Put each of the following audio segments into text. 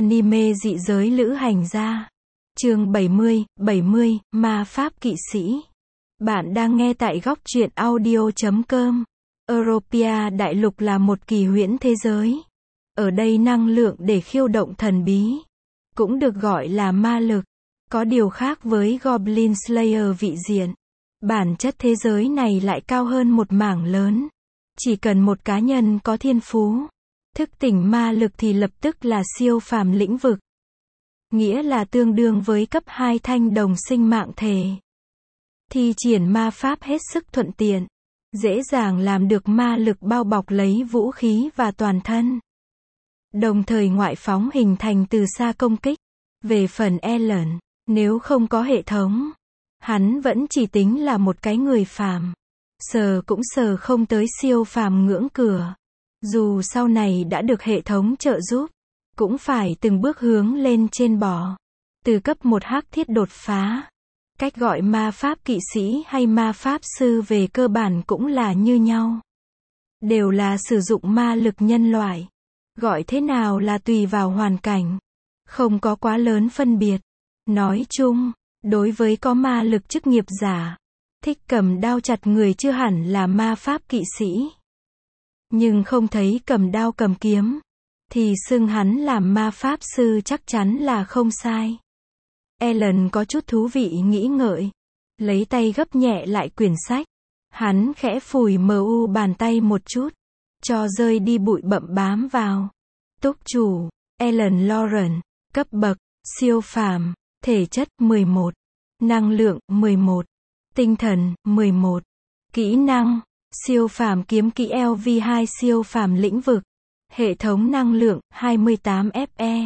Anime dị giới lữ hành gia. Chương 70, Ma pháp kỵ sĩ. Bạn đang nghe tại góc truyện audio.com. Europia đại lục là một kỳ huyễn thế giới. Ở đây năng lượng để khiêu động thần bí, cũng được gọi là ma lực. Có điều khác với Goblin Slayer vị diện. Bản chất thế giới này lại cao hơn một mảng lớn. Chỉ cần một cá nhân có thiên phú, thức tỉnh ma lực thì lập tức là siêu phàm lĩnh vực. Nghĩa là tương đương với cấp 2 thanh đồng sinh mạng thể. Thi triển ma pháp hết sức thuận tiện, dễ dàng làm được ma lực bao bọc lấy vũ khí và toàn thân. Đồng thời ngoại phóng hình thành từ xa công kích. Về phần Alan, nếu không có hệ thống, hắn vẫn chỉ tính là một cái người phàm. Sờ cũng sờ không tới siêu phàm ngưỡng cửa. Dù sau này đã được hệ thống trợ giúp, cũng phải từng bước hướng lên trên bò. Từ cấp 1 hắc thiết đột phá. Cách gọi ma pháp kỵ sĩ hay ma pháp sư về cơ bản cũng là như nhau. Đều là sử dụng ma lực nhân loại. Gọi thế nào là tùy vào hoàn cảnh. Không có quá lớn phân biệt. Nói chung, đối với có ma lực chức nghiệp giả, thích cầm đao chặt người chưa hẳn là ma pháp kỵ sĩ. Nhưng không thấy cầm đao cầm kiếm, thì xưng hắn làm ma pháp sư chắc chắn là không sai. Alan có chút thú vị nghĩ ngợi. Lấy tay gấp nhẹ lại quyển sách. Hắn khẽ phủi mu bàn tay một chút, cho rơi đi bụi bặm bám vào. Túc chủ, Alan Lauren, cấp bậc, siêu phàm, thể chất 11, năng lượng 11, tinh thần 11, kỹ năng, siêu phàm kiếm kỹ LV2 siêu phàm lĩnh vực, hệ thống năng lượng 28 FE,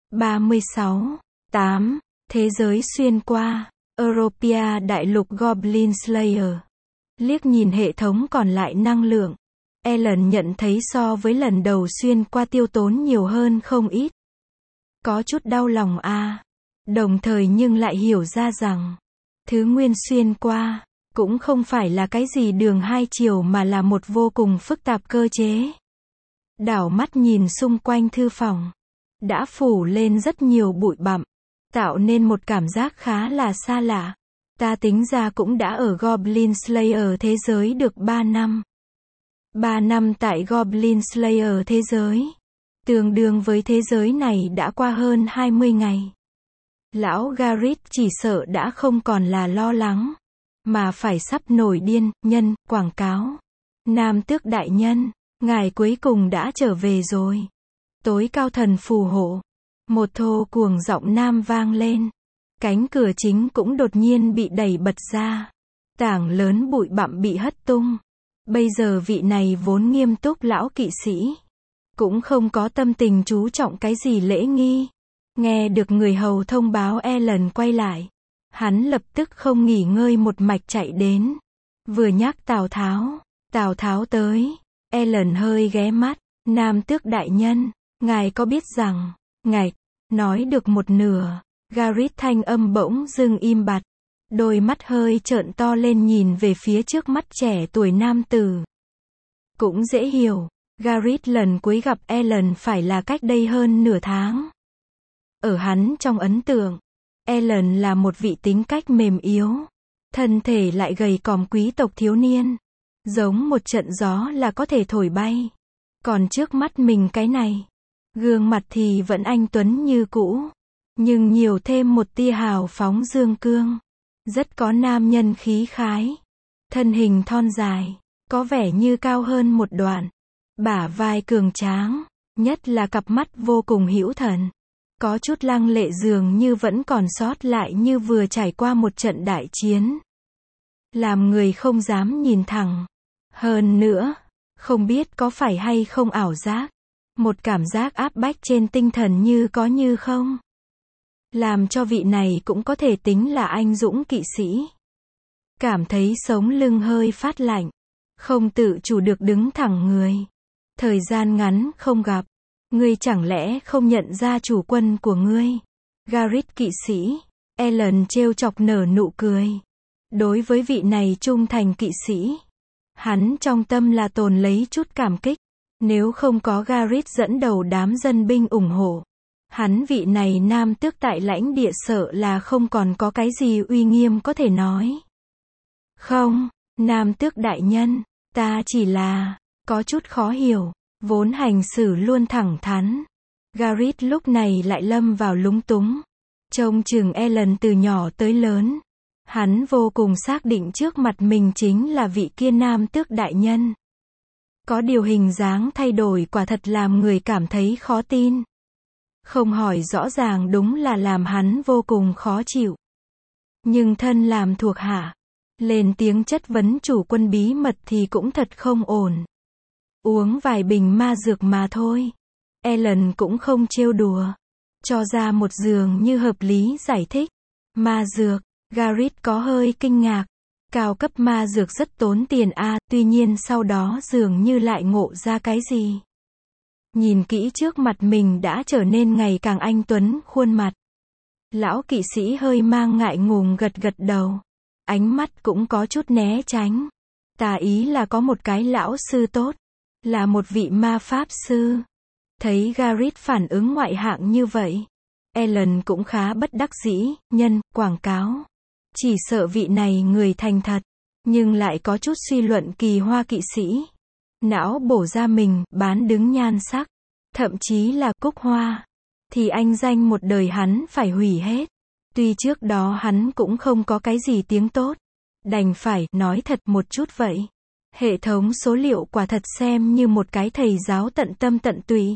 36, 8, thế giới xuyên qua, Europia đại lục Goblin Slayer. Liếc nhìn hệ thống còn lại năng lượng, Alan nhận thấy so với lần đầu xuyên qua tiêu tốn nhiều hơn không ít. Có chút đau lòng đồng thời nhưng lại hiểu ra rằng, thứ nguyên xuyên qua, cũng không phải là cái gì đường hai chiều mà là một vô cùng phức tạp cơ chế. Đảo mắt nhìn xung quanh thư phòng, đã phủ lên rất nhiều bụi bặm, tạo nên một cảm giác khá là xa lạ. Ta tính ra cũng đã ở Goblin Slayer thế giới được 3 năm. 3 năm tại Goblin Slayer thế giới, tương đương với thế giới này đã qua hơn 20 ngày. Lão Garrett chỉ sợ đã không còn là lo lắng, mà phải sắp nổi điên. Nhân, quảng cáo. Nam tước đại nhân, ngài cuối cùng đã trở về rồi. Tối cao thần phù hộ. Một thô cuồng giọng nam vang lên. Cánh cửa chính cũng đột nhiên bị đẩy bật ra. Tảng lớn bụi bặm bị hất tung. Bây giờ vị này vốn nghiêm túc lão kỵ sĩ, cũng không có tâm tình chú trọng cái gì lễ nghi. Nghe được người hầu thông báo Alan quay lại, hắn lập tức không nghỉ ngơi một mạch chạy đến. Vừa nhắc Tào Tháo tới, Alan hơi ghé mắt. Nam tước đại nhân, ngài có biết rằng, ngài, nói được một nửa, Garrett thanh âm bỗng dưng im bặt. Đôi mắt hơi trợn to lên nhìn về phía trước mắt trẻ tuổi nam tử. Cũng dễ hiểu, Garrett lần cuối gặp Alan phải là cách đây hơn nửa tháng. Ở hắn trong ấn tượng, Alan là một vị tính cách mềm yếu, thân thể lại gầy còm quý tộc thiếu niên, giống một trận gió là có thể thổi bay. Còn trước mắt mình cái này, gương mặt thì vẫn anh tuấn như cũ, nhưng nhiều thêm một tia hào phóng dương cương, rất có nam nhân khí khái. Thân hình thon dài, có vẻ như cao hơn một đoạn, bả vai cường tráng, nhất là cặp mắt vô cùng hữu thần, có chút lăng lệ dường như vẫn còn sót lại như vừa trải qua một trận đại chiến, làm người không dám nhìn thẳng. Hơn nữa, không biết có phải hay không ảo giác, một cảm giác áp bách trên tinh thần như có như không, làm cho vị này cũng có thể tính là anh dũng kỵ sĩ. Cảm thấy sống lưng hơi phát lạnh, không tự chủ được đứng thẳng người. Thời gian ngắn không gặp, ngươi chẳng lẽ không nhận ra chủ quân của ngươi? Garrett kỵ sĩ, Alan trêu chọc nở nụ cười. Đối với vị này trung thành kỵ sĩ, hắn trong tâm là tồn lấy chút cảm kích. Nếu không có Garrett dẫn đầu đám dân binh ủng hộ, Hắn vị này nam tước tại lãnh địa sợ là không còn có cái gì uy nghiêm có thể nói. Không, nam tước đại nhân, ta chỉ là, có chút khó hiểu, vốn hành xử luôn thẳng thắn. Gareth lúc này lại lâm vào lúng túng. Trông chừng Ellen từ nhỏ tới lớn. Hắn vô cùng xác định trước mặt mình chính là vị kia nam tước đại nhân. Có điều hình dáng thay đổi quả thật làm người cảm thấy khó tin. Không hỏi rõ ràng đúng là làm hắn vô cùng khó chịu. Nhưng thân làm thuộc hạ, lên tiếng chất vấn chủ quân bí mật thì cũng thật không ổn. Uống vài bình ma dược mà thôi. Ellen cũng không trêu đùa. Cho ra một dường như hợp lý giải thích. Ma dược, Gareth có hơi kinh ngạc. Cao cấp ma dược rất tốn tiền tuy nhiên sau đó dường như lại ngộ ra cái gì. Nhìn kỹ trước mặt mình đã trở nên ngày càng anh tuấn khuôn mặt. Lão kỵ sĩ hơi mang ngại ngùng gật gật đầu. Ánh mắt cũng có chút né tránh. Tà ý là có một cái lão sư tốt. Là một vị ma pháp sư. Thấy Gareth phản ứng ngoại hạng như vậy. Ellen cũng khá bất đắc dĩ, quảng cáo. Chỉ sợ vị này người thành thật. Nhưng lại có chút suy luận kỳ hoa kỵ sĩ. Não bổ ra mình, bán đứng nhan sắc. Thậm chí là cúc hoa. Thì anh danh một đời hắn phải hủy hết. Tuy trước đó hắn cũng không có cái gì tiếng tốt. Đành phải nói thật một chút vậy. Hệ thống số liệu quả thật xem như một cái thầy giáo tận tâm tận tụy.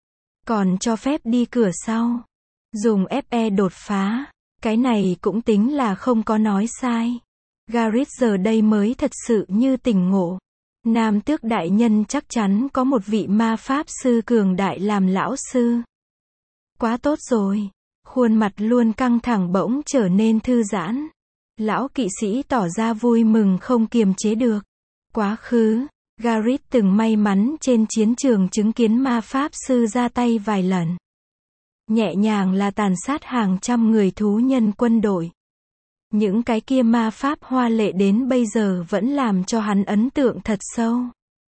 Còn cho phép đi cửa sau. Dùng FE đột phá. Cái này cũng tính là không có nói sai. Gareth giờ đây mới thật sự như tỉnh ngộ. Nam tước đại nhân chắc chắn có một vị ma pháp sư cường đại làm lão sư. Quá tốt rồi. Khuôn mặt luôn căng thẳng bỗng trở nên thư giãn. Lão kỵ sĩ tỏ ra vui mừng không kiềm chế được. Quá khứ, Gareth từng may mắn trên chiến trường chứng kiến ma pháp sư ra tay vài lần. Nhẹ nhàng là tàn sát hàng trăm người thú nhân quân đội. Những cái kia ma pháp hoa lệ đến bây giờ vẫn làm cho hắn ấn tượng thật sâu.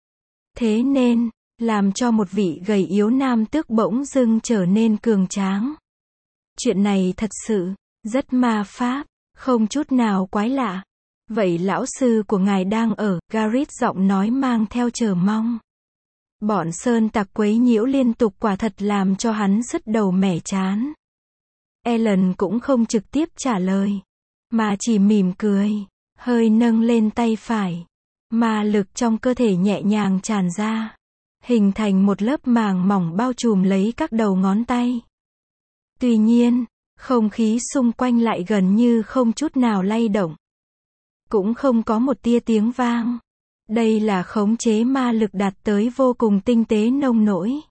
Thế nên, làm cho một vị gầy yếu nam tước bỗng dưng trở nên cường tráng. Chuyện này thật sự, rất ma pháp, không chút nào quái lạ. Vậy lão sư của ngài đang ở, Gareth giọng nói mang theo chờ mong. Bọn sơn tặc quấy nhiễu liên tục quả thật làm cho hắn sứt đầu mẻ chán. Ellen cũng không trực tiếp trả lời, mà chỉ mỉm cười, hơi nâng lên tay phải. Ma lực trong cơ thể nhẹ nhàng tràn ra, hình thành một lớp màng mỏng bao trùm lấy các đầu ngón tay. Tuy nhiên, không khí xung quanh lại gần như không chút nào lay động. Cũng không có một tia tiếng vang. Đây là khống chế ma lực đạt tới vô cùng tinh tế nông nỗi.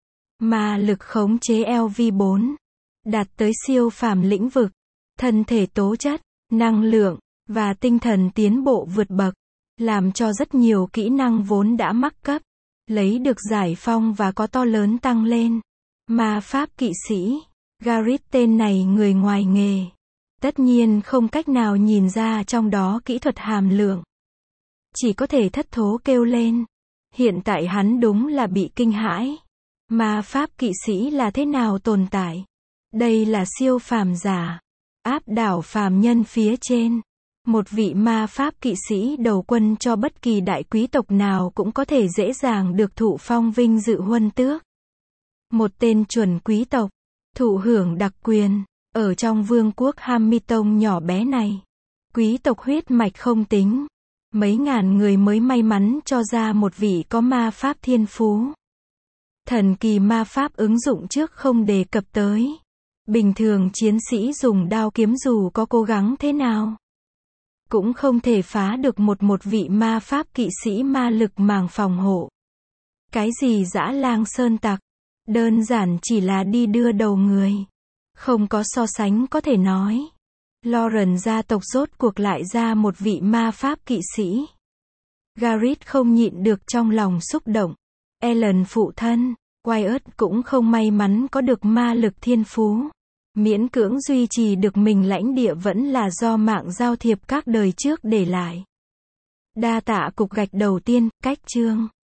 Ma lực khống chế LV4. Đạt tới siêu phàm lĩnh vực. Thân thể tố chất, năng lượng, và tinh thần tiến bộ vượt bậc. Làm cho rất nhiều kỹ năng vốn đã mắc cấp. Lấy được giải phong và có to lớn tăng lên. Ma pháp kỵ sĩ. Gareth tên này người ngoài nghề. Tất nhiên không cách nào nhìn ra trong đó kỹ thuật hàm lượng. Chỉ có thể thất thố kêu lên. Hiện tại hắn đúng là bị kinh hãi. Ma pháp kỵ sĩ là thế nào tồn tại? Đây là siêu phàm giả. Áp đảo phàm nhân phía trên. Một vị ma pháp kỵ sĩ đầu quân cho bất kỳ đại quý tộc nào cũng có thể dễ dàng được thụ phong vinh dự huân tước. Một tên chuẩn quý tộc. Thụ hưởng đặc quyền. Ở trong vương quốc Hamilton nhỏ bé này. Quý tộc huyết mạch không tính. Mấy ngàn người mới may mắn cho ra một vị có ma pháp thiên phú. Thần kỳ ma pháp ứng dụng trước không đề cập tới. Bình thường chiến sĩ dùng đao kiếm dù có cố gắng thế nào, cũng không thể phá được một vị ma pháp kỵ sĩ ma lực màng phòng hộ. Cái gì dã lang sơn tặc, đơn giản chỉ là đi đưa đầu người. Không có so sánh có thể nói. Lauren gia tộc rốt cuộc lại ra một vị ma pháp kỵ sĩ. Gareth không nhịn được trong lòng xúc động. Ellen phụ thân, Wyatt cũng không may mắn có được ma lực thiên phú. Miễn cưỡng duy trì được mình lãnh địa vẫn là do mạng giao thiệp các đời trước để lại. Đa tạ cục gạch đầu tiên, cách chương.